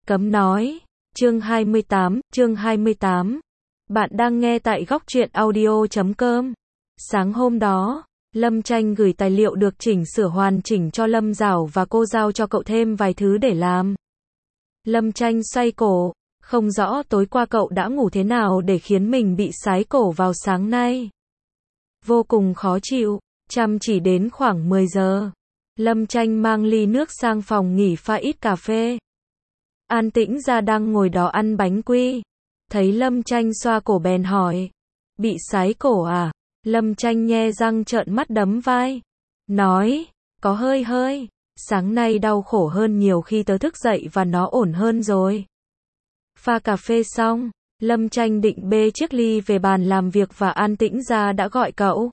Cấm nói. Chương 28. Bạn đang nghe tại góc truyện audio.com. Sáng hôm đó, Lâm Tranh gửi tài liệu được chỉnh sửa hoàn chỉnh cho Lâm Dảo và cô giao cho cậu thêm vài thứ để làm. Lâm Tranh xoay cổ, không rõ tối qua cậu đã ngủ thế nào để khiến mình bị sái cổ vào sáng nay. Vô cùng khó chịu, chăm chỉ đến khoảng 10 giờ. Lâm Tranh mang ly nước sang phòng nghỉ pha ít cà phê. An Tĩnh Gia đang ngồi đó ăn bánh quy. Thấy Lâm Tranh xoa cổ bèn hỏi. Bị sái cổ à? Lâm Tranh nhe răng trợn mắt đấm vai. Nói, có hơi. Sáng nay đau khổ hơn nhiều khi tớ thức dậy và nó ổn hơn rồi. Pha cà phê xong, Lâm Tranh định bê chiếc ly về bàn làm việc và An Tĩnh Gia đã gọi cậu.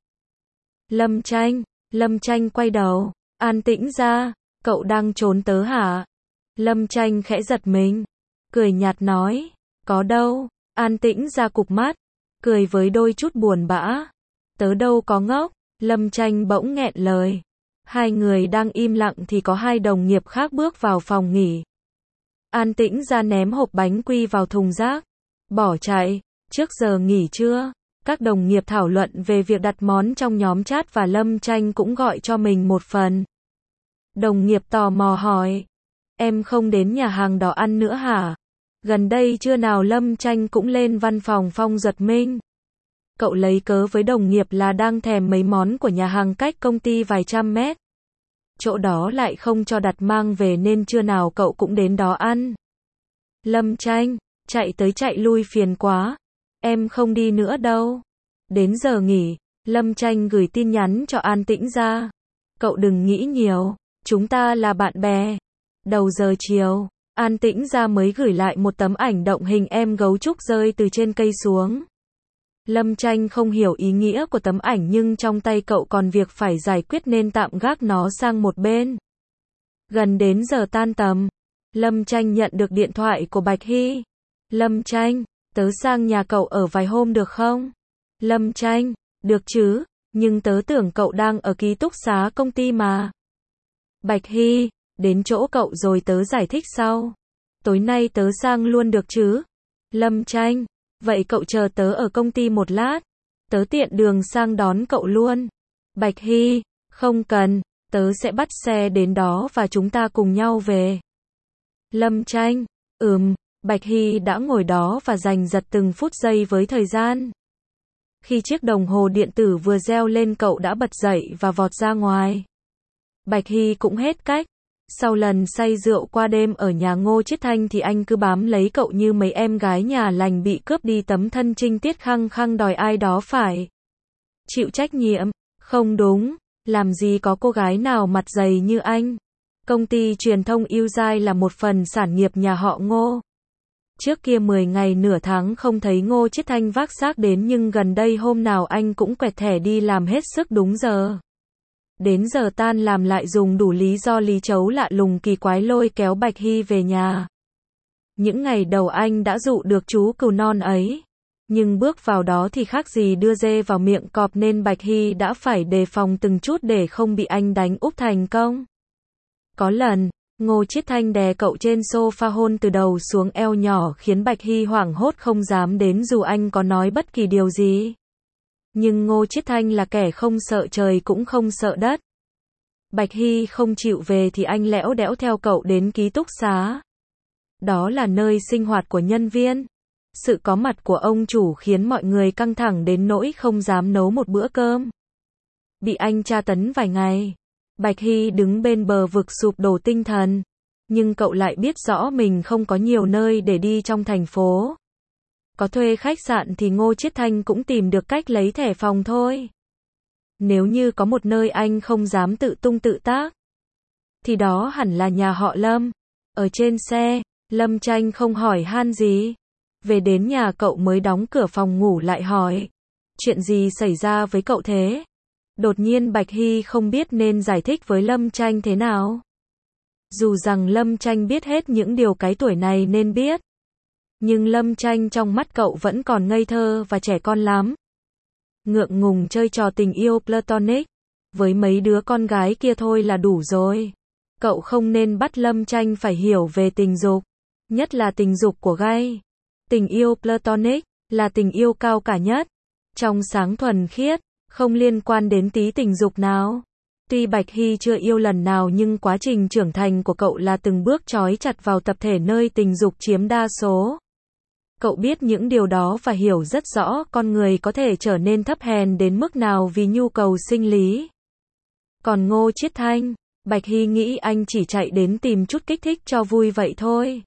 Lâm Tranh quay đầu. An Tĩnh Gia, cậu đang trốn tớ hả? Lâm Tranh khẽ giật mình, cười nhạt nói, có đâu. An Tĩnh Gia cụp mắt, cười với đôi chút buồn bã. Tớ đâu có ngốc. Lâm Tranh bỗng nghẹn lời. Hai người đang im lặng thì có hai đồng nghiệp khác bước vào phòng nghỉ. An Tĩnh Gia ném hộp bánh quy vào thùng rác, bỏ chạy. Trước giờ nghỉ trưa, các đồng nghiệp thảo luận về việc đặt món trong nhóm chat và Lâm Tranh cũng gọi cho mình một phần. Đồng nghiệp tò mò hỏi, em không đến nhà hàng đó ăn nữa hả? Gần đây trưa nào Lâm Tranh cũng lên văn phòng Phong Duật Minh. Cậu lấy cớ với đồng nghiệp là đang thèm mấy món của nhà hàng cách công ty vài trăm mét. Chỗ đó lại không cho đặt mang về nên trưa nào cậu cũng đến đó ăn. Lâm Tranh, chạy tới chạy lui phiền quá. Em không đi nữa đâu. Đến giờ nghỉ, Lâm Tranh gửi tin nhắn cho An Tĩnh Gia. Cậu đừng nghĩ nhiều, chúng ta là bạn bè. Đầu giờ chiều, An Tĩnh Gia mới gửi lại một tấm ảnh động hình em gấu trúc rơi từ trên cây xuống. Lâm Tranh không hiểu ý nghĩa của tấm ảnh nhưng trong tay cậu còn việc phải giải quyết nên tạm gác nó sang một bên. Gần đến giờ tan tầm, Lâm Tranh nhận được điện thoại của Bạch Hy. Lâm Tranh, tớ sang nhà cậu ở vài hôm được không? Lâm Tranh, được chứ, nhưng tớ tưởng cậu đang ở ký túc xá công ty mà. Bạch Hy, đến chỗ cậu rồi tớ giải thích sau. Tối nay tớ sang luôn được chứ? Lâm Tranh, vậy cậu chờ tớ ở công ty một lát. Tớ tiện đường sang đón cậu luôn. Bạch Hy, không cần, tớ sẽ bắt xe đến đó và chúng ta cùng nhau về. Lâm Tranh, Bạch Hy đã ngồi đó và giành giật từng phút giây với thời gian. Khi chiếc đồng hồ điện tử vừa reo lên cậu đã bật dậy và vọt ra ngoài. Bạch Hy cũng hết cách. Sau lần say rượu qua đêm ở nhà Ngô Chiết Thanh thì anh cứ bám lấy cậu như mấy em gái nhà lành bị cướp đi tấm thân trinh tiết khăng khăng đòi ai đó phải chịu trách nhiệm. Không đúng, làm gì có cô gái nào mặt dày như anh. Công ty truyền thông Ugiai là một phần sản nghiệp nhà họ Ngô. Trước kia 10 ngày nửa tháng không thấy Ngô Chiết Thanh vác xác đến nhưng gần đây hôm nào anh cũng quẹt thẻ đi làm hết sức đúng giờ. Đến giờ tan làm lại dùng đủ lý do lý chấu lạ lùng kỳ quái lôi kéo Bạch Hy về nhà. Những ngày đầu anh đã dụ được chú cừu non ấy. Nhưng bước vào đó thì khác gì đưa dê vào miệng cọp nên Bạch Hy đã phải đề phòng từng chút để không bị anh đánh úp thành công. Có lần, Ngô Chiết Thanh đè cậu trên sofa hôn từ đầu xuống eo nhỏ khiến Bạch Hy hoảng hốt không dám đến dù anh có nói bất kỳ điều gì. Nhưng Ngô Chiết Thanh là kẻ không sợ trời cũng không sợ đất. Bạch Hy không chịu về thì anh lẽo đẽo theo cậu đến ký túc xá. Đó là nơi sinh hoạt của nhân viên. Sự có mặt của ông chủ khiến mọi người căng thẳng đến nỗi không dám nấu một bữa cơm. Bị anh tra tấn vài ngày, Bạch Hy đứng bên bờ vực sụp đổ tinh thần. Nhưng cậu lại biết rõ mình không có nhiều nơi để đi trong thành phố. Có thuê khách sạn thì Ngô Chiết Thanh cũng tìm được cách lấy thẻ phòng thôi. Nếu như có một nơi anh không dám tự tung tự tác, thì đó hẳn là nhà họ Lâm. Ở trên xe, Lâm Tranh không hỏi han gì. Về đến nhà cậu mới đóng cửa phòng ngủ lại hỏi. Chuyện gì xảy ra với cậu thế? Đột nhiên Bạch Hy không biết nên giải thích với Lâm Tranh thế nào. Dù rằng Lâm Tranh biết hết những điều cái tuổi này nên biết. Nhưng Lâm Tranh trong mắt cậu vẫn còn ngây thơ và trẻ con lắm. Ngượng ngùng chơi trò tình yêu platonic với mấy đứa con gái kia thôi là đủ rồi. Cậu không nên bắt Lâm Tranh phải hiểu về tình dục. nhất là tình dục của gay. Tình yêu platonic, là tình yêu cao cả nhất, trong sáng thuần khiết, không liên quan đến tí tình dục nào. Tuy Bạch Hy chưa yêu lần nào nhưng quá trình trưởng thành của cậu là từng bước trói chặt vào tập thể nơi tình dục chiếm đa số. Cậu biết những điều đó và hiểu rất rõ con người có thể trở nên thấp hèn đến mức nào vì nhu cầu sinh lý. Còn Ngô Chiết Thanh, Bạch Hy nghĩ anh chỉ chạy đến tìm chút kích thích cho vui vậy thôi.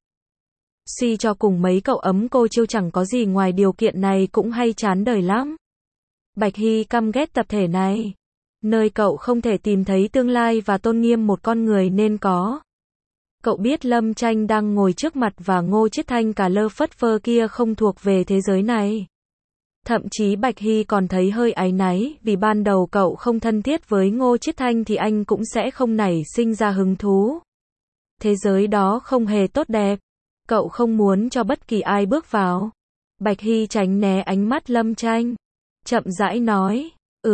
Suy cho cùng mấy cậu ấm cô chiêu chẳng có gì ngoài điều kiện này cũng hay chán đời lắm. Bạch Hy căm ghét tập thể này, nơi cậu không thể tìm thấy tương lai và tôn nghiêm một con người nên có. Cậu biết Lâm Tranh đang ngồi trước mặt và Ngô Chiết Thanh cả lơ phất phơ kia không thuộc về thế giới này. Thậm chí Bạch Hy còn thấy hơi áy náy, vì ban đầu cậu không thân thiết với Ngô Chiết Thanh thì anh cũng sẽ không nảy sinh ra hứng thú. Thế giới đó không hề tốt đẹp. Cậu không muốn cho bất kỳ ai bước vào. Bạch Hy tránh né ánh mắt Lâm Tranh, chậm rãi nói,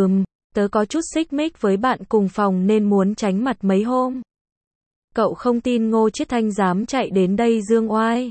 tớ có chút xích mích với bạn cùng phòng nên muốn tránh mặt mấy hôm. Cậu không tin Ngô Chiết Thanh dám chạy đến đây dương oai.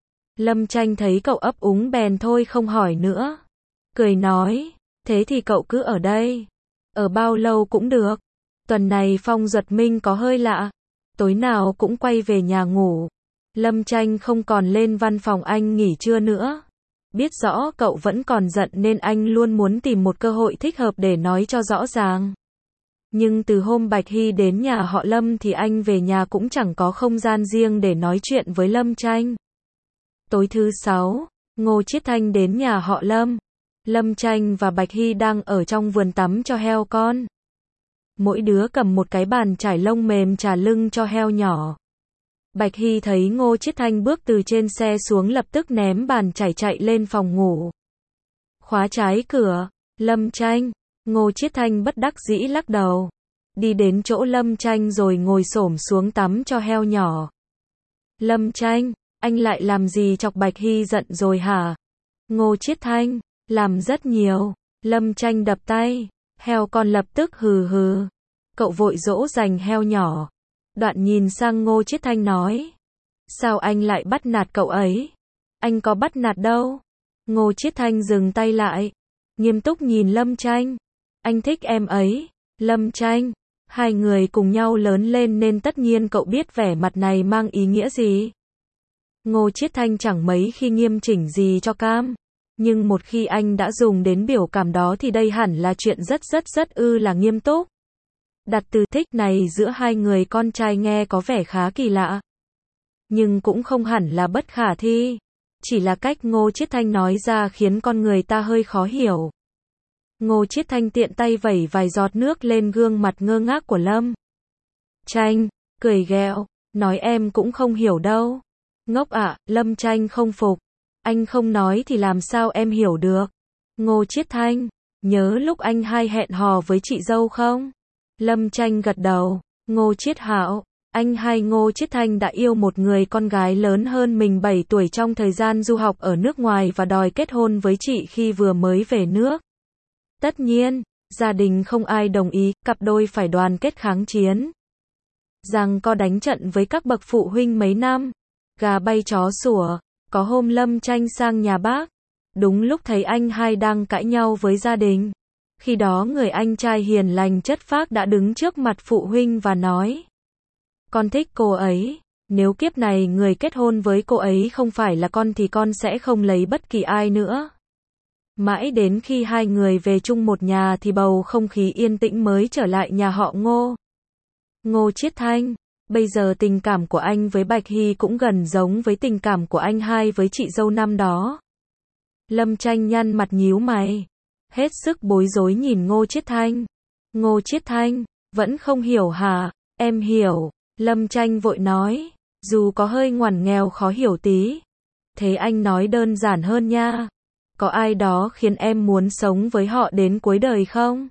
Lâm Tranh thấy cậu ấp úng bèn thôi không hỏi nữa. Cười nói, thế thì cậu cứ ở đây. Ở bao lâu cũng được. Tuần này Phong Duật Minh có hơi lạ. Tối nào cũng quay về nhà ngủ. Lâm Tranh không còn lên văn phòng anh nghỉ trưa nữa. Biết rõ cậu vẫn còn giận nên anh luôn muốn tìm một cơ hội thích hợp để nói cho rõ ràng. Nhưng từ hôm Bạch Hy đến nhà họ Lâm thì anh về nhà cũng chẳng có không gian riêng để nói chuyện với Lâm Tranh. Tối thứ 6, Ngô Chiết Thanh đến nhà họ Lâm. Lâm Tranh và Bạch Hy đang ở trong vườn tắm cho heo con. Mỗi đứa cầm một cái bàn trải lông mềm chà lưng cho heo nhỏ. Bạch Hy thấy Ngô Chiết Thanh bước từ trên xe xuống lập tức ném bàn chải chạy lên phòng ngủ. Khóa trái cửa, Lâm Tranh, Ngô Chiết Thanh bất đắc dĩ lắc đầu. Đi đến chỗ Lâm Tranh rồi ngồi xổm xuống tắm cho heo nhỏ. Lâm Tranh, anh lại làm gì chọc Bạch Hy giận rồi hả? Ngô Chiết Thanh, làm rất nhiều. Lâm Tranh đập tay, heo con lập tức hừ hừ. Cậu vội dỗ dành heo nhỏ. Đoạn nhìn sang Ngô Chiết Thanh nói, sao anh lại bắt nạt cậu ấy? Anh có bắt nạt đâu. Ngô Chiết Thanh dừng tay lại, nghiêm túc nhìn Lâm Tranh. Anh thích em ấy. Lâm Tranh, hai người cùng nhau lớn lên nên tất nhiên cậu biết vẻ mặt này mang ý nghĩa gì. Ngô Chiết Thanh chẳng mấy khi nghiêm chỉnh gì cho cam. Nhưng một khi anh đã dùng đến biểu cảm đó thì đây hẳn là chuyện rất là nghiêm túc. Đặt từ thích này giữa hai người con trai nghe có vẻ khá kỳ lạ. Nhưng cũng không hẳn là bất khả thi. Chỉ là cách Ngô Chiết Thanh nói ra khiến con người ta hơi khó hiểu. Ngô Chiết Thanh tiện tay vẩy vài giọt nước lên gương mặt ngơ ngác của Lâm Tranh, cười ghẹo, nói em cũng không hiểu đâu. Ngốc ạ, Lâm Tranh không phục. Anh không nói thì làm sao em hiểu được. Ngô Chiết Thanh, nhớ lúc anh hai hẹn hò với chị dâu không? Lâm Tranh gật đầu. Ngô Chiết Hạo, anh hai Ngô Chiết Thanh đã yêu một người con gái lớn hơn mình 7 tuổi trong thời gian du học ở nước ngoài và đòi kết hôn với chị khi vừa mới về nước. Tất nhiên, gia đình không ai đồng ý, cặp đôi phải đoàn kết kháng chiến. Giằng co đánh trận với các bậc phụ huynh mấy năm. Gà bay chó sủa. Có hôm Lâm Tranh sang nhà bác. Đúng lúc thấy anh hai đang cãi nhau với gia đình. Khi đó người anh trai hiền lành chất phác đã đứng trước mặt phụ huynh và nói, con thích cô ấy. Nếu kiếp này người kết hôn với cô ấy không phải là con thì con sẽ không lấy bất kỳ ai nữa. Mãi đến khi hai người về chung một nhà thì bầu không khí yên tĩnh mới trở lại nhà họ Ngô. Ngô Chiết Thanh, bây giờ tình cảm của anh với Bạch Hy cũng gần giống với tình cảm của anh hai với chị dâu năm đó. Lâm Tranh nhăn mặt nhíu mày, hết sức bối rối nhìn Ngô Chiết Thanh. Ngô Chiết Thanh, vẫn không hiểu hả? Em hiểu. Lâm Tranh vội nói, dù có hơi ngoằn nghèo khó hiểu tí. Thế anh nói đơn giản hơn nha. Có ai đó khiến em muốn sống với họ đến cuối đời không?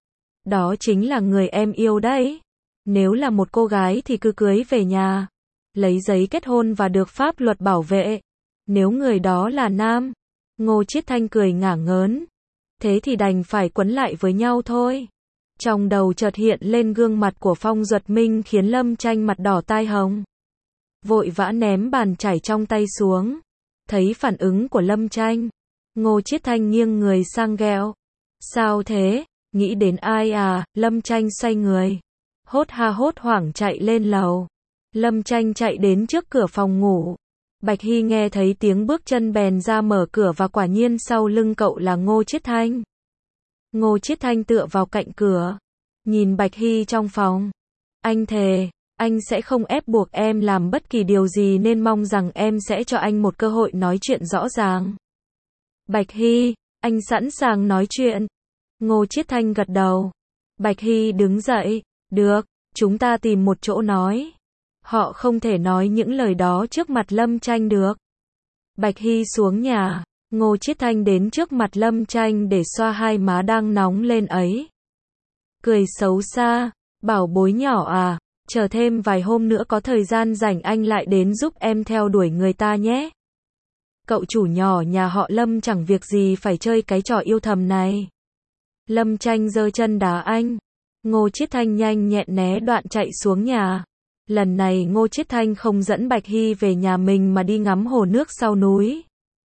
Đó chính là người em yêu đấy. Nếu là một cô gái thì cứ cưới về nhà, lấy giấy kết hôn và được pháp luật bảo vệ. Nếu người đó là nam, Ngô Chiết Thanh cười ngả ngớn. Thế thì đành phải quấn lại với nhau thôi. Trong đầu chợt hiện lên gương mặt của Phong Duật Minh khiến Lâm Tranh mặt đỏ tai hồng. vội vã ném bàn chải trong tay xuống. Thấy phản ứng của Lâm Tranh, Ngô Chiết Thanh nghiêng người sang ghẹo. Sao thế? Nghĩ đến ai à? Lâm Tranh xoay người, hốt hoảng chạy lên lầu. Lâm Tranh chạy đến trước cửa phòng ngủ. Bạch Hy nghe thấy tiếng bước chân bèn ra mở cửa và quả nhiên sau lưng cậu là Ngô Chiết Thanh. Ngô Chiết Thanh tựa vào cạnh cửa, nhìn Bạch Hy trong phòng. Anh thề, anh sẽ không ép buộc em làm bất kỳ điều gì nên mong rằng em sẽ cho anh một cơ hội nói chuyện rõ ràng. Bạch Hy, anh sẵn sàng nói chuyện. Ngô Chiết Thanh gật đầu. Bạch Hy đứng dậy, được, chúng ta tìm một chỗ nói. Họ không thể nói những lời đó trước mặt Lâm Tranh được. Bạch Hy xuống nhà, Ngô Chiết Thanh đến trước mặt Lâm Tranh để xoa hai má đang nóng lên ấy. Cười xấu xa, bảo bối nhỏ à, chờ thêm vài hôm nữa có thời gian rảnh anh lại đến giúp em theo đuổi người ta nhé. Cậu chủ nhỏ nhà họ Lâm chẳng việc gì phải chơi cái trò yêu thầm này. Lâm Tranh giơ chân đá anh. Ngô Chiết Thanh nhanh nhẹn né đoạn chạy xuống nhà. Lần này Ngô Chiết Thanh không dẫn Bạch Hy về nhà mình mà đi ngắm hồ nước sau núi.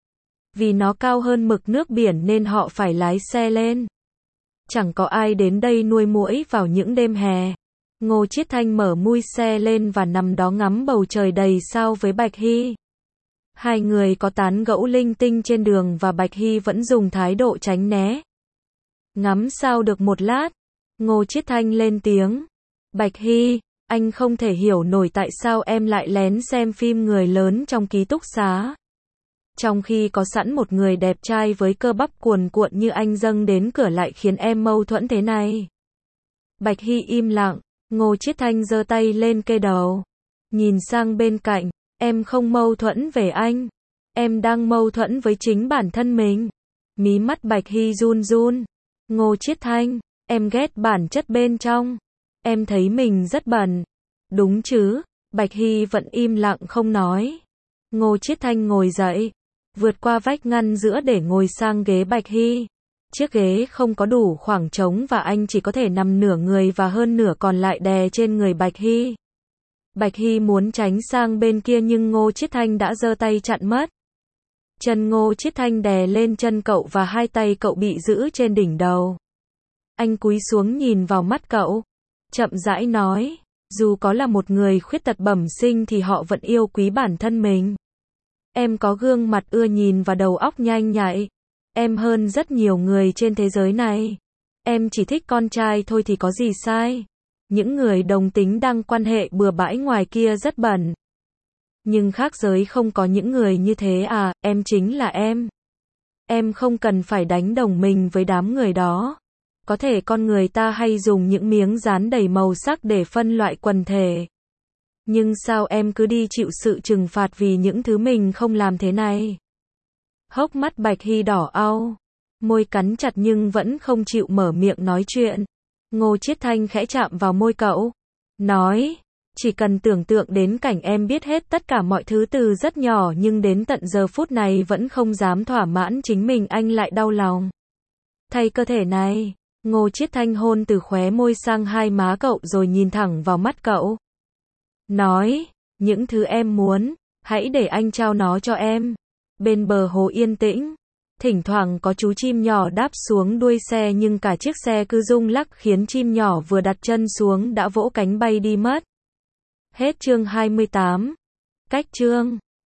Vì nó cao hơn mực nước biển nên họ phải lái xe lên. Chẳng có ai đến đây nuôi muỗi vào những đêm hè. Ngô Chiết Thanh mở mui xe lên và nằm đó ngắm bầu trời đầy sao với Bạch Hy. Hai người có tán gẫu linh tinh trên đường và Bạch Hy vẫn dùng thái độ tránh né. Ngắm sao được một lát, Ngô Chiết Thanh lên tiếng. Bạch Hy, anh không thể hiểu nổi tại sao em lại lén xem phim người lớn trong ký túc xá. Trong khi có sẵn một người đẹp trai với cơ bắp cuồn cuộn như anh dâng đến cửa lại khiến em mâu thuẫn thế này. Bạch Hy im lặng, Ngô Chiết Thanh giơ tay lên kê đầu. Nhìn sang bên cạnh, em không mâu thuẫn về anh. Em đang mâu thuẫn với chính bản thân mình. Mí mắt Bạch Hy run run. Ngô Chiết Thanh, em ghét bản chất bên trong. Em thấy mình rất bẩn. Đúng chứ? Bạch Hy vẫn im lặng không nói. Ngô Chiết Thanh ngồi dậy, vượt qua vách ngăn giữa để ngồi sang ghế Bạch Hy. Chiếc ghế không có đủ khoảng trống và anh chỉ có thể nằm nửa người và hơn nửa còn lại đè trên người Bạch Hy. Bạch Hy muốn tránh sang bên kia nhưng Ngô Chiết Thanh đã giơ tay chặn mất. Chân Ngô Chiết Thanh đè lên chân cậu và hai tay cậu bị giữ trên đỉnh đầu. Anh cúi xuống nhìn vào mắt cậu, chậm rãi nói, dù có là một người khuyết tật bẩm sinh thì họ vẫn yêu quý bản thân mình. Em có gương mặt ưa nhìn và đầu óc nhanh nhạy. Em hơn rất nhiều người trên thế giới này. Em chỉ thích con trai thôi thì có gì sai. Những người đồng tính đang quan hệ bừa bãi ngoài kia rất bẩn. Nhưng khác giới không có những người như thế à, em chính là em. Em không cần phải đánh đồng mình với đám người đó. Có thể con người ta hay dùng những miếng dán đầy màu sắc để phân loại quần thể. Nhưng sao em cứ đi chịu sự trừng phạt vì những thứ mình không làm thế này? Hốc mắt Bạch Hy đỏ au, môi cắn chặt nhưng vẫn không chịu mở miệng nói chuyện. Ngô Chiết Thanh khẽ chạm vào môi cậu, nói, chỉ cần tưởng tượng đến cảnh em biết hết tất cả mọi thứ từ rất nhỏ nhưng đến tận giờ phút này vẫn không dám thỏa mãn chính mình anh lại đau lòng. Thay cơ thể này, Ngô Chiết Thanh hôn từ khóe môi sang hai má cậu rồi nhìn thẳng vào mắt cậu. Nói, những thứ em muốn, hãy để anh trao nó cho em. Bên bờ hồ yên tĩnh, thỉnh thoảng có chú chim nhỏ đáp xuống đuôi xe nhưng cả chiếc xe cứ rung lắc khiến chim nhỏ vừa đặt chân xuống đã vỗ cánh bay đi mất. Hết chương 28. Cách chương